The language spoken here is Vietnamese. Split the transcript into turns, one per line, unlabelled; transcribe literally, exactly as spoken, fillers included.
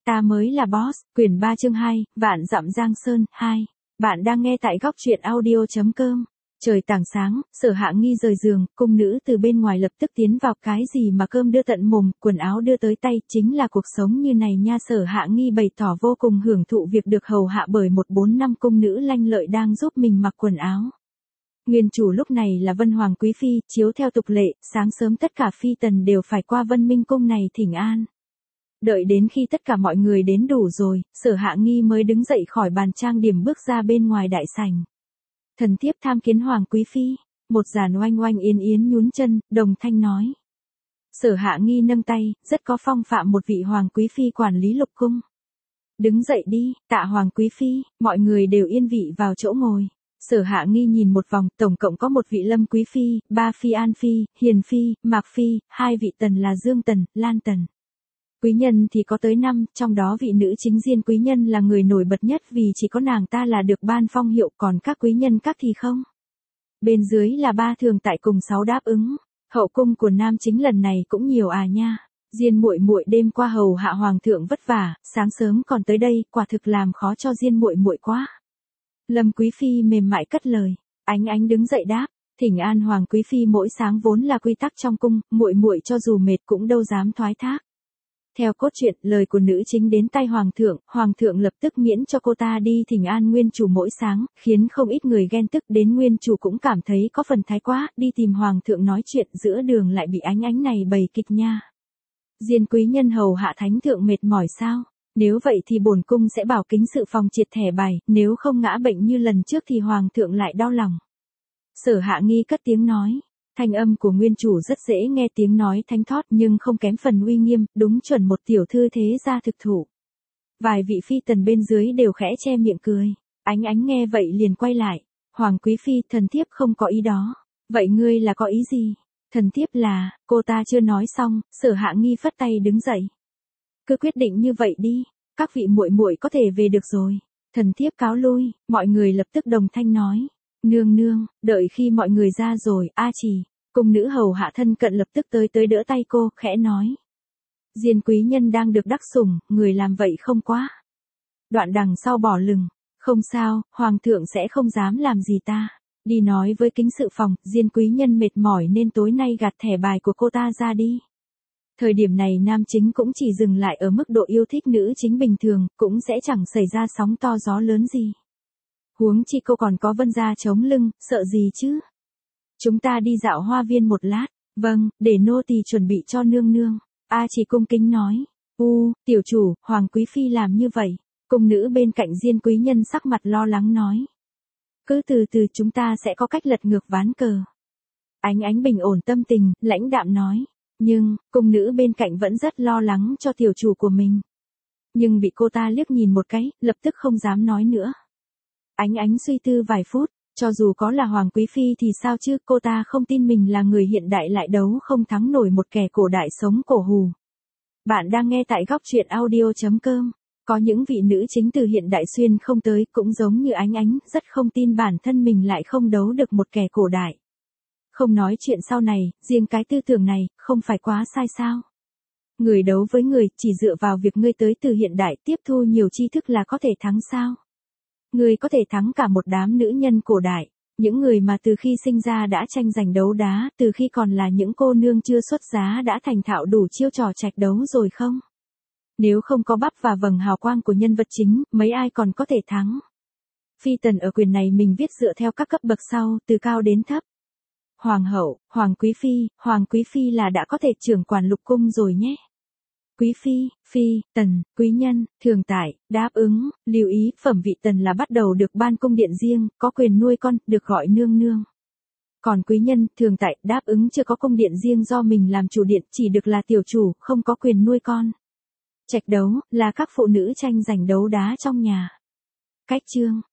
Ta mới là boss, quyển ba chương hai, Vạn dặm Giang Sơn, hai. Bạn đang nghe tại góc truyện audio.com. Trời tảng sáng, Sở Hạ Nghi rời giường, cung nữ từ bên ngoài lập tức tiến vào, cái gì mà cơm đưa tận mồm, quần áo đưa tới tay, chính là cuộc sống như này nha. Sở Hạ Nghi bày tỏ vô cùng hưởng thụ việc được hầu hạ bởi một bốn năm cung nữ lanh lợi đang giúp mình mặc quần áo. Nguyên chủ lúc này là Vân Hoàng Quý Phi, chiếu theo tục lệ, sáng sớm tất cả phi tần đều phải qua Vân Minh Cung này thỉnh an. Đợi đến khi tất cả mọi người đến đủ rồi, Sở Hạ Nghi mới đứng dậy khỏi bàn trang điểm bước ra bên ngoài đại sảnh. Thần thiếp tham kiến Hoàng Quý Phi, một giàn oanh oanh yến yến nhún chân, đồng thanh nói. Sở Hạ Nghi nâng tay, rất có phong phạm một vị Hoàng Quý Phi quản lý lục cung. Đứng dậy đi, tạ Hoàng Quý Phi, mọi người đều yên vị vào chỗ ngồi. Sở Hạ Nghi nhìn một vòng, tổng cộng có một vị Lâm Quý Phi, ba Phi An Phi, Hiền Phi, Mạc Phi, hai vị tần là Dương Tần, Lan Tần. Quý nhân thì có tới năm, trong đó vị nữ chính Diên quý nhân là người nổi bật nhất vì chỉ có nàng ta là được ban phong hiệu, còn các quý nhân các thì không. Bên dưới là ba thường tại cùng sáu đáp ứng. Hậu cung của nam chính lần này cũng nhiều à nha. Diên muội muội đêm qua hầu hạ hoàng thượng vất vả, sáng sớm còn tới đây, quả thực làm khó cho Diên muội muội quá. Lâm Quý Phi mềm mại cất lời. Ánh Ánh đứng dậy đáp, thỉnh an Hoàng Quý Phi mỗi sáng vốn là quy tắc trong cung, muội muội cho dù mệt cũng đâu dám thoái thác. Theo cốt truyện, lời của nữ chính đến tay hoàng thượng, hoàng thượng lập tức miễn cho cô ta đi thỉnh an nguyên chủ mỗi sáng, khiến không ít người ghen tức, đến nguyên chủ cũng cảm thấy có phần thái quá, đi tìm hoàng thượng nói chuyện, giữa đường lại bị Ánh Ánh này bày kịch nha. Diên quý nhân hầu hạ thánh thượng mệt mỏi sao? Nếu vậy thì bổn cung sẽ bảo kính sự phòng triệt thẻ bài, nếu không ngã bệnh như lần trước thì hoàng thượng lại đau lòng. Sở Hạ Nghi cất tiếng nói. Thanh âm của nguyên chủ rất dễ nghe, tiếng nói thánh thót nhưng không kém phần uy nghiêm, đúng chuẩn một tiểu thư thế gia thực thụ. Vài vị phi tần bên dưới đều khẽ che miệng cười. Ánh Ánh nghe vậy liền quay lại. Hoàng Quý Phi, thần thiếp không có ý đó. Vậy ngươi là có ý gì? Thần thiếp là, cô ta chưa nói xong, Sở Hạ Nghi phất tay đứng dậy. Cứ quyết định như vậy đi, các vị muội muội có thể về được rồi. Thần thiếp cáo lui, mọi người lập tức đồng thanh nói. Nương nương, đợi khi mọi người ra rồi, A Chỉ, cung nữ hầu hạ thân cận lập tức tới tới đỡ tay cô, khẽ nói. Diên quý nhân đang được đắc sủng, người làm vậy không quá. Đoạn đằng sau bỏ lừng, không sao, hoàng thượng sẽ không dám làm gì ta. Đi nói với kính sự phòng, Diên quý nhân mệt mỏi nên tối nay gạt thẻ bài của cô ta ra đi. Thời điểm này nam chính cũng chỉ dừng lại ở mức độ yêu thích nữ chính bình thường, cũng sẽ chẳng xảy ra sóng to gió lớn gì. Huống chi cô còn có Vân gia chống lưng, sợ gì chứ? Chúng ta đi dạo hoa viên một lát. Vâng, để nô tỳ chuẩn bị cho nương nương. A Chỉ cung kính nói. U, tiểu chủ, Hoàng Quý Phi làm như vậy. Cung nữ bên cạnh Diên quý nhân sắc mặt lo lắng nói. Cứ từ từ chúng ta sẽ có cách lật ngược ván cờ. Ánh Ánh bình ổn tâm tình, lãnh đạm nói. Nhưng, cung nữ bên cạnh vẫn rất lo lắng cho tiểu chủ của mình. Nhưng bị cô ta liếc nhìn một cái, lập tức không dám nói nữa. Ánh Ánh suy tư vài phút, cho dù có là Hoàng Quý Phi thì sao chứ, cô ta không tin mình là người hiện đại lại đấu không thắng nổi một kẻ cổ đại sống cổ hù. Bạn đang nghe tại góc truyện audio.com, có những vị nữ chính từ hiện đại xuyên không tới cũng giống như Ánh Ánh, rất không tin bản thân mình lại không đấu được một kẻ cổ đại. Không nói chuyện sau này, riêng cái tư tưởng này, không phải quá sai sao? Người đấu với người, chỉ dựa vào việc ngươi tới từ hiện đại tiếp thu nhiều tri thức là có thể thắng sao? Ngươi có thể thắng cả một đám nữ nhân cổ đại, những người mà từ khi sinh ra đã tranh giành đấu đá, từ khi còn là những cô nương chưa xuất giá đã thành thạo đủ chiêu trò trạch đấu rồi không? Nếu không có bắp và vầng hào quang của nhân vật chính, mấy ai còn có thể thắng? Phi tần ở quyền này mình viết dựa theo các cấp bậc sau, từ cao đến thấp. Hoàng hậu, Hoàng Quý Phi, Hoàng Quý Phi là đã có thể trưởng quản lục cung rồi nhé. Quý Phi, Phi, Tần, Quý Nhân, Thường Tại, đáp ứng, lưu ý, phẩm vị Tần là bắt đầu được ban cung điện riêng, có quyền nuôi con, được gọi nương nương. Còn Quý Nhân, Thường Tại, đáp ứng chưa có cung điện riêng do mình làm chủ điện, chỉ được là tiểu chủ, không có quyền nuôi con. Trạch đấu, là các phụ nữ tranh giành đấu đá trong nhà. Cách chương,